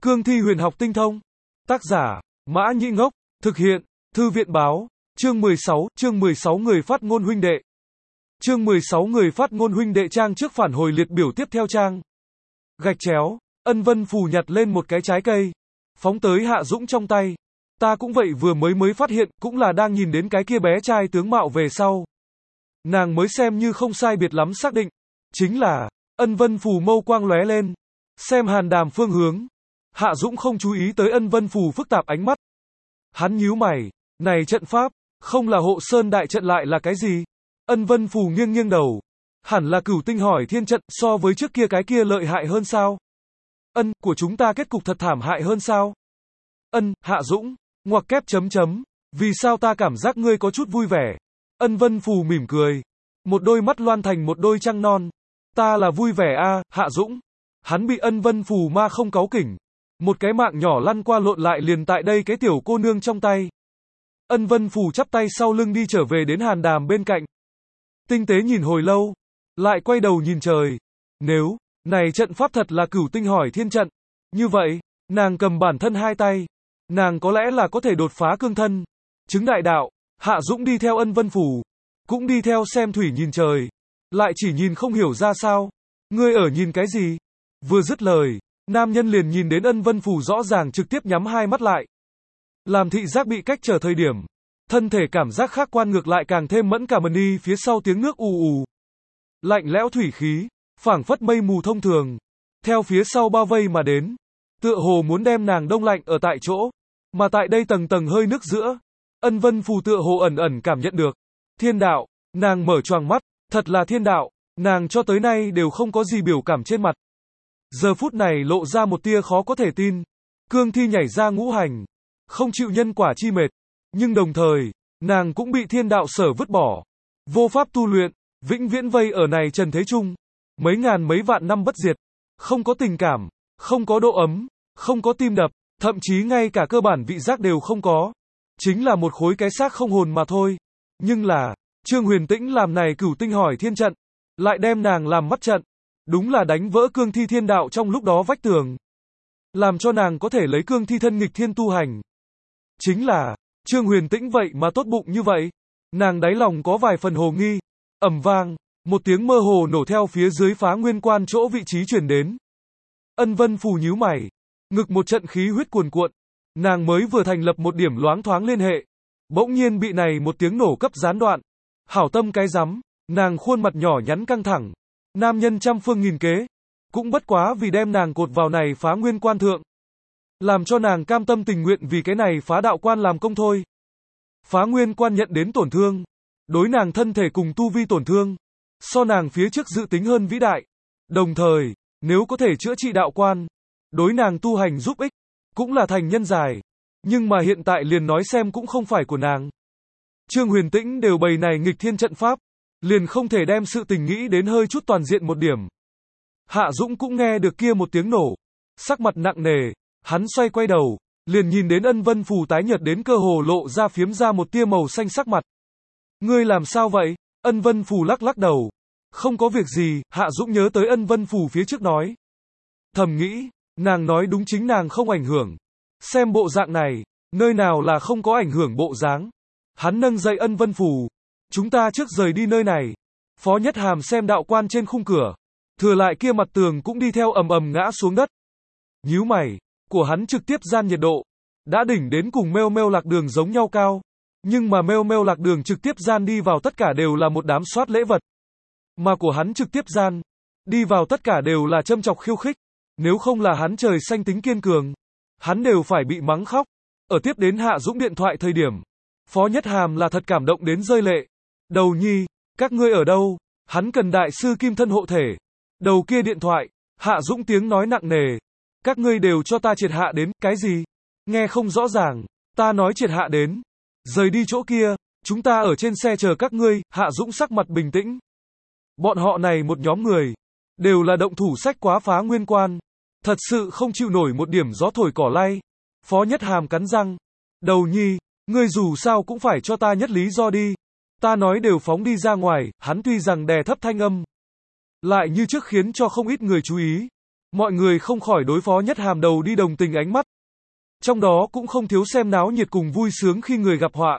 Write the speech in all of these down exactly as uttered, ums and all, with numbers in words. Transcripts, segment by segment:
Cương thi huyền học tinh thông. Tác giả, Mã Nhĩ Ngốc. Thực hiện, Thư viện Báo. Chương mười sáu, chương mười sáu người phát ngôn huynh đệ. Chương mười sáu người phát ngôn huynh đệ trang trước phản hồi liệt biểu tiếp theo trang. Gạch chéo, Ân Vân Phù nhặt lên một cái trái cây, phóng tới Hạ Dũng trong tay. Ta cũng vậy, vừa mới mới phát hiện, cũng là đang nhìn đến cái kia bé trai tướng mạo về sau. Nàng mới xem như không sai biệt lắm xác định. Chính là, Ân Vân Phù mâu quang lóe lên. Xem Hàn Đàm phương hướng. Hạ Dũng không chú ý tới Ân Vân Phù phức tạp ánh mắt. Hắn nhíu mày, này trận pháp, không là hộ sơn đại trận lại là cái gì? Ân Vân Phù nghiêng nghiêng đầu. Hẳn là Cửu Tinh hỏi thiên trận, so với trước kia cái kia lợi hại hơn sao? Ân, của chúng ta kết cục thật thảm hại hơn sao? Ân, Hạ Dũng, ngoặc kép chấm chấm, vì sao ta cảm giác ngươi có chút vui vẻ? Ân Vân Phù mỉm cười, một đôi mắt loan thành một đôi trăng non. Ta là vui vẻ a, à, Hạ Dũng. Hắn bị Ân Vân Phù ma không cáu kỉnh. Một cái mạng nhỏ lăn qua lộn lại liền tại đây cái tiểu cô nương trong tay. Ân Vân Phù chắp tay sau lưng đi trở về đến Hàn Đàm bên cạnh. Tinh tế nhìn hồi lâu, lại quay đầu nhìn trời. Nếu, này trận pháp thật là Cửu Tinh hỏi thiên trận, như vậy, nàng cầm bản thân hai tay, nàng có lẽ là có thể đột phá cương thân, chứng đại đạo. Hạ Dũng đi theo Ân Vân Phù, cũng đi theo xem thủy nhìn trời, lại chỉ nhìn không hiểu ra sao. Ngươi ở nhìn cái gì? Vừa dứt lời, nam nhân liền nhìn đến Ân Vân Phù rõ ràng trực tiếp nhắm hai mắt lại. Làm thị giác bị cách trở thời điểm, thân thể cảm giác khác quan ngược lại càng thêm mẫn cảm, đi phía sau tiếng nước ù ù. Lạnh lẽo thủy khí, phảng phất mây mù thông thường, theo phía sau bao vây mà đến, tựa hồ muốn đem nàng đông lạnh ở tại chỗ, mà tại đây tầng tầng hơi nước giữa, Ân Vân Phù tựa hồ ẩn ẩn cảm nhận được thiên đạo. Nàng mở choàng mắt, thật là thiên đạo. Nàng cho tới nay đều không có gì biểu cảm trên mặt, giờ phút này lộ ra một tia khó có thể tin. Cương thi nhảy ra ngũ hành, không chịu nhân quả chi mệt, nhưng đồng thời, nàng cũng bị thiên đạo sở vứt bỏ, vô pháp tu luyện, vĩnh viễn vây ở này trần thế chung, mấy ngàn mấy vạn năm bất diệt, không có tình cảm, không có độ ấm, không có tim đập, thậm chí ngay cả cơ bản vị giác đều không có, chính là một khối cái xác không hồn mà thôi. Nhưng là, Trương Huyền Tĩnh làm này Cửu Tinh hỏi thiên trận, lại đem nàng làm mắt trận, đúng là đánh vỡ cương thi thiên đạo trong lúc đó vách tường, làm cho nàng có thể lấy cương thi thân nghịch thiên tu hành. Chính là, Trương Huyền Tĩnh vậy mà tốt bụng như vậy, nàng đáy lòng có vài phần hồ nghi. Ầm vang, một tiếng mơ hồ nổ theo phía dưới Phá Nguyên Quan chỗ vị trí truyền đến. Ân Vân Phù nhíu mày, ngực một trận khí huyết cuồn cuộn, nàng mới vừa thành lập một điểm loáng thoáng liên hệ, bỗng nhiên bị này một tiếng nổ cấp gián đoạn. Hảo tâm cái rắm, nàng khuôn mặt nhỏ nhắn căng thẳng, nam nhân trăm phương nghìn kế, cũng bất quá vì đem nàng cột vào này Phá Nguyên Quan thượng, làm cho nàng cam tâm tình nguyện vì cái này phá đạo quan làm công thôi. Phá Nguyên Quan nhận đến tổn thương, đối nàng thân thể cùng tu vi tổn thương, so nàng phía trước dự tính hơn vĩ đại. Đồng thời, nếu có thể chữa trị đạo quan, đối nàng tu hành giúp ích, cũng là thành nhân giải. Nhưng mà hiện tại liền nói xem cũng không phải của nàng. Trương Huyền Tĩnh đều bày này nghịch thiên trận pháp, liền không thể đem sự tình nghĩ đến hơi chút toàn diện một điểm. Hạ Dũng cũng nghe được kia một tiếng nổ, sắc mặt nặng nề, hắn xoay quay đầu, liền nhìn đến Ân Vân Phù tái nhợt đến cơ hồ lộ ra phiếm ra một tia màu xanh sắc mặt. Ngươi làm sao vậy? Ân Vân Phù lắc lắc đầu. Không có việc gì. Hạ Dũng nhớ tới Ân Vân Phù phía trước nói. Thầm nghĩ, nàng nói đúng, chính nàng không ảnh hưởng. Xem bộ dạng này, nơi nào là không có ảnh hưởng bộ dáng. Hắn nâng dậy Ân Vân Phù. Chúng ta trước rời đi nơi này. Phó Nhất Hàm xem đạo quan trên khung cửa, thừa lại kia mặt tường cũng đi theo ầm ầm ngã xuống đất. Nhíu mày, của hắn trực tiếp gian nhiệt độ đã đỉnh đến cùng Meo Meo Lạc Đường giống nhau cao, nhưng mà Meo Meo Lạc Đường trực tiếp gian đi vào tất cả đều là một đám soát lễ vật, mà của hắn trực tiếp gian đi vào tất cả đều là châm chọc khiêu khích. Nếu không là hắn trời xanh tính kiên cường, hắn đều phải bị mắng khóc. Ở tiếp đến Hạ Dũng điện thoại thời điểm, Phó Nhất Hàm là thật cảm động đến rơi lệ. Đầu nhi, các ngươi ở đâu? Hắn cần đại sư kim thân hộ thể. Đầu kia điện thoại, Hạ Dũng tiếng nói nặng nề. Các ngươi đều cho ta triệt hạ đến, cái gì? Nghe không rõ ràng, ta nói triệt hạ đến. Rời đi chỗ kia, chúng ta ở trên xe chờ các ngươi. Hạ Dũng sắc mặt bình tĩnh. Bọn họ này một nhóm người, đều là động thủ sách quá Phá Nguyên Quan. Thật sự không chịu nổi một điểm gió thổi cỏ lay. Phó Nhất Hàm cắn răng. Đầu nhi, ngươi dù sao cũng phải cho ta nhất lý do đi. Ta nói đều phóng đi ra ngoài. Hắn tuy rằng đè thấp thanh âm, lại như trước khiến cho không ít người chú ý. Mọi người không khỏi đối Phó Nhất Hàm đầu đi đồng tình ánh mắt. Trong đó cũng không thiếu xem náo nhiệt cùng vui sướng khi người gặp họa.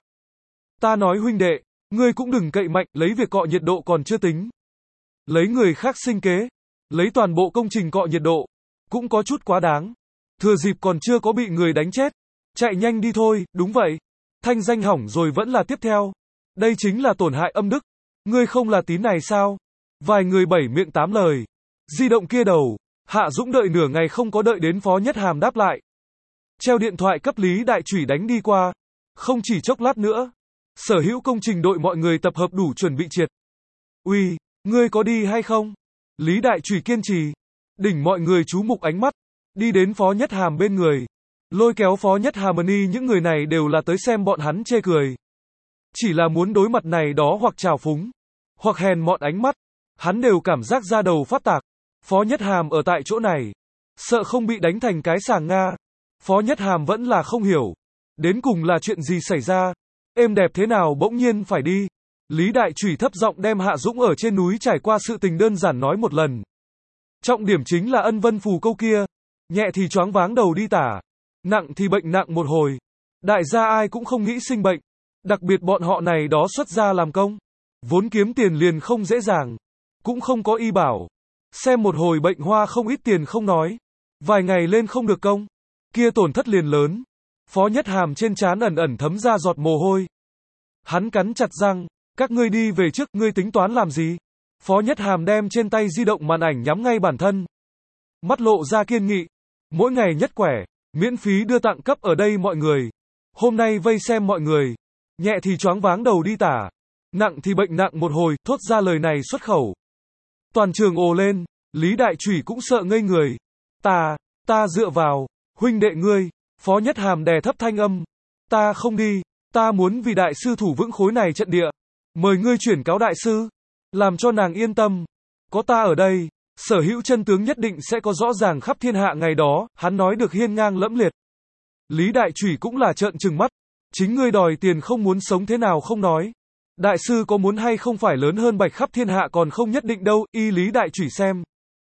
Ta nói huynh đệ, ngươi cũng đừng cậy mạnh, lấy việc cọ nhiệt độ còn chưa tính. Lấy người khác sinh kế, lấy toàn bộ công trình cọ nhiệt độ, cũng có chút quá đáng. Thừa dịp còn chưa có bị người đánh chết, chạy nhanh đi thôi, đúng vậy. Thanh danh hỏng rồi vẫn là tiếp theo. Đây chính là tổn hại âm đức. Ngươi không là tín này sao? Vài người bảy miệng tám lời. Di động kia đầu, Hạ Dũng đợi nửa ngày không có đợi đến Phó Nhất Hàm đáp lại. Treo điện thoại cấp Lý Đại Chủy đánh đi qua. Không chỉ chốc lát nữa, sở hữu công trình đội mọi người tập hợp đủ chuẩn bị triệt. Uy, ngươi có đi hay không? Lý Đại Chủy kiên trì. Đỉnh mọi người chú mục ánh mắt. Đi đến Phó Nhất Hàm bên người. Lôi kéo Phó Nhất Harmony, những người này đều là tới xem bọn hắn chê cười. Chỉ là muốn đối mặt này đó hoặc trào phúng, hoặc hèn mọn ánh mắt. Hắn đều cảm giác da đầu phát tạc. Phó Nhất Hàm ở tại chỗ này, sợ không bị đánh thành cái sàng Nga. Phó Nhất Hàm vẫn là không hiểu. Đến cùng là chuyện gì xảy ra? Êm đẹp thế nào bỗng nhiên phải đi? Lý Đại Chủy thấp giọng đem Hạ Dũng ở trên núi trải qua sự tình đơn giản nói một lần. Trọng điểm chính là ân vân phù câu kia. Nhẹ thì choáng váng đầu đi tả. Nặng thì bệnh nặng một hồi. Đại gia ai cũng không nghĩ sinh bệnh. Đặc biệt bọn họ này đó xuất gia làm công. Vốn kiếm tiền liền không dễ dàng. Cũng không có y bảo. Xem một hồi bệnh hoa không ít tiền không nói. Vài ngày lên không được công. Kia tổn thất liền lớn. Phó Nhất Hàm trên trán ẩn ẩn thấm ra giọt mồ hôi. Hắn cắn chặt răng. Các ngươi đi về trước, ngươi tính toán làm gì? Phó Nhất Hàm đem trên tay di động màn ảnh nhắm ngay bản thân. Mắt lộ ra kiên nghị. Mỗi ngày nhất quẻ. Miễn phí đưa tặng cấp ở đây mọi người. Hôm nay vây xem mọi người. Nhẹ thì choáng váng đầu đi tả. Nặng thì bệnh nặng một hồi, thốt ra lời này xuất khẩu. Toàn trường ồ lên. Lý Đại Chủy cũng sợ ngây người. Ta, ta dựa vào. Huynh đệ ngươi. Phó Nhất Hàm đè thấp thanh âm. Ta không đi. Ta muốn vì đại sư thủ vững khối này trận địa. Mời ngươi chuyển cáo đại sư. Làm cho nàng yên tâm. Có ta ở đây. Sở hữu chân tướng nhất định sẽ có rõ ràng khắp thiên hạ ngày đó, hắn nói được hiên ngang lẫm liệt. Lý Đại Chủy cũng là trợn trừng mắt. Chính ngươi đòi tiền không muốn sống thế nào không nói. Đại sư có muốn hay không phải lớn hơn bạch khắp thiên hạ còn không nhất định đâu, y Lý Đại Chủy xem.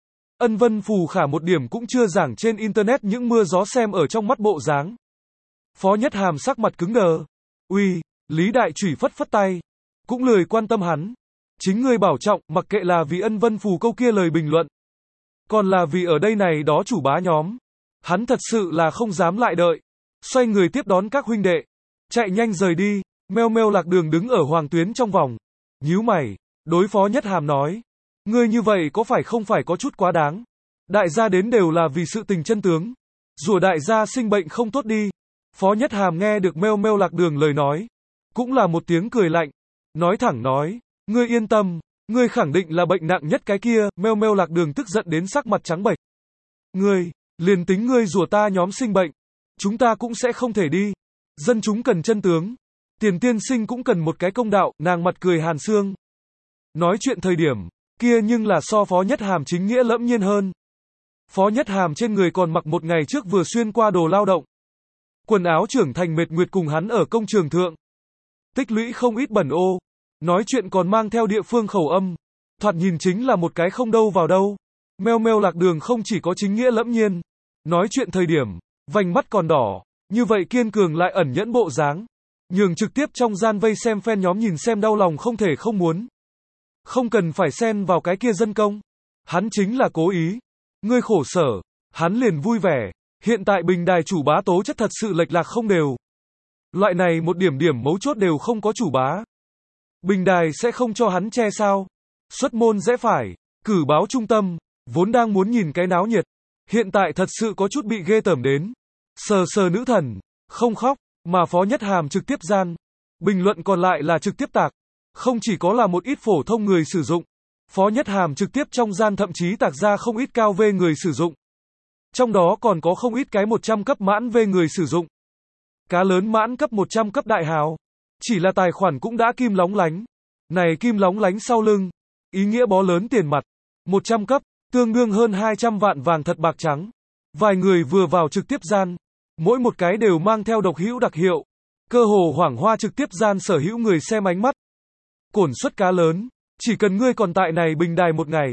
Ân vân phù khả một điểm cũng chưa giảng trên internet những mưa gió xem ở trong mắt bộ dáng. Phó Nhất Hàm sắc mặt cứng đờ. Uy, Lý Đại Chủy phất phất tay. Cũng lười quan tâm hắn. Chính ngươi bảo trọng, mặc kệ là vì ân vân phù câu kia lời bình luận. Còn là vì ở đây này đó chủ bá nhóm. Hắn thật sự là không dám lại đợi. Xoay người tiếp đón các huynh đệ. Chạy nhanh rời đi. Meo meo Lạc Đường đứng ở hoàng tuyến trong vòng. Nhíu mày. Đối Phó Nhất Hàm nói. Ngươi như vậy có phải không phải có chút quá đáng. Đại gia đến đều là vì sự tình chân tướng. Rủa đại gia sinh bệnh không tốt đi. Phó Nhất Hàm nghe được Meo meo Lạc Đường lời nói. Cũng là một tiếng cười lạnh. Nói thẳng nói. Ngươi yên tâm. Ngươi khẳng định là bệnh nặng nhất cái kia. Meo meo Lạc Đường tức giận đến sắc mặt trắng bệch. Ngươi, liền tính ngươi rủa ta nhóm sinh bệnh. Chúng ta cũng sẽ không thể đi. Dân chúng cần chân tướng. Tiền tiên sinh cũng cần một cái công đạo. Nàng mặt cười hàn xương. Nói chuyện thời điểm kia nhưng là so Phó Nhất Hàm chính nghĩa lẫm nhiên hơn. Phó Nhất Hàm trên người còn mặc một ngày trước vừa xuyên qua đồ lao động. Quần áo trưởng thành mệt nguyệt cùng hắn ở công trường thượng. Tích lũy không ít bẩn ô. Nói chuyện còn mang theo địa phương khẩu âm. Thoạt nhìn chính là một cái không đâu vào đâu. Meo meo Lạc Đường không chỉ có chính nghĩa lẫm nhiên. Nói chuyện thời điểm, vành mắt còn đỏ. Như vậy kiên cường lại ẩn nhẫn bộ dáng. Nhường trực tiếp trong gian vây xem fan nhóm nhìn xem đau lòng không thể không muốn. Không cần phải xen vào cái kia dân công. Hắn chính là cố ý. Ngươi khổ sở. Hắn liền vui vẻ. Hiện tại bình đài chủ bá tố chất thật sự lệch lạc không đều. Loại này một điểm điểm mấu chốt đều không có chủ bá. Bình đài sẽ không cho hắn che sao. Xuất môn rẽ phải. Cử báo trung tâm. Vốn đang muốn nhìn cái náo nhiệt. Hiện tại thật sự có chút bị ghê tởm đến. Sờ sờ nữ thần. Không khóc. Mà Phó Nhất Hàm trực tiếp gian. Bình luận còn lại là trực tiếp tạc. Không chỉ có là một ít phổ thông người sử dụng. Phó Nhất Hàm trực tiếp trong gian thậm chí tạc ra không ít cao vê người sử dụng. Trong đó còn có không ít cái một trăm cấp mãn vê người sử dụng. Cá lớn mãn cấp một trăm cấp đại hào. Chỉ là tài khoản cũng đã kim lóng lánh. Này kim lóng lánh sau lưng. Ý nghĩa bó lớn tiền mặt. một trăm cấp, tương đương hơn hai trăm vạn vàng thật bạc trắng. Vài người vừa vào trực tiếp gian. Mỗi một cái đều mang theo độc hữu đặc hiệu. Cơ hồ hoảng hoa trực tiếp gian sở hữu người xem ánh mắt. Cổn suất cá lớn. Chỉ cần ngươi còn tại này bình đài một ngày.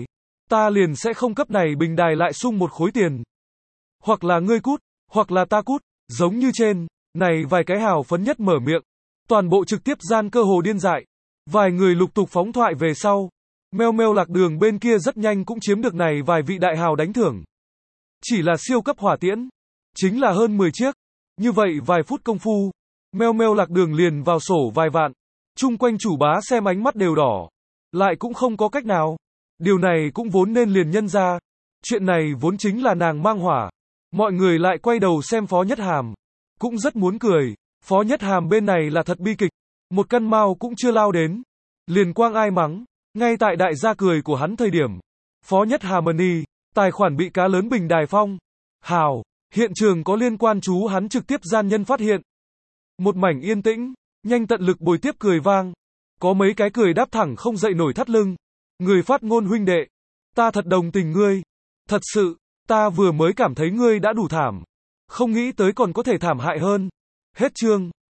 ta liền sẽ không cấp này bình đài lại sung một khối tiền. Hoặc là ngươi cút, hoặc là ta cút, giống như trên, này vài cái hào phấn nhất mở miệng. Toàn bộ trực tiếp gian cơ hồ điên dại. Vài người lục tục phóng thoại về sau. Meo meo lạc đường bên kia rất nhanh cũng chiếm được này vài vị đại hào đánh thưởng. Chỉ là siêu cấp hỏa tiễn. Chính là hơn mười chiếc. Như vậy vài phút công phu. Meo meo lạc đường liền vào sổ vài vạn. Chung quanh chủ bá xem ánh mắt đều đỏ. Lại cũng không có cách nào. Điều này cũng vốn nên liền nhân ra. Chuyện này vốn chính là nàng mang hỏa. Mọi người lại quay đầu xem Phó Nhất Hàm. Cũng rất muốn cười. Phó Nhất Hàm bên này là thật bi kịch. Một căn mao cũng chưa lao đến. Liền quang ai mắng. Ngay tại đại gia cười của hắn thời điểm. Phó Nhất Hàm Money. Tài khoản bị cá lớn bình đài phong. Hào. Hiện trường có liên quan chú hắn trực tiếp gian nhân phát hiện. Một mảnh yên tĩnh. Nhanh tận lực bồi tiếp cười vang. Có mấy cái cười đáp thẳng không dậy nổi thắt lưng. Người phát ngôn huynh đệ. Ta thật đồng tình ngươi. Thật sự. Ta vừa mới cảm thấy ngươi đã đủ thảm. Không nghĩ tới còn có thể thảm hại hơn. Hết chương.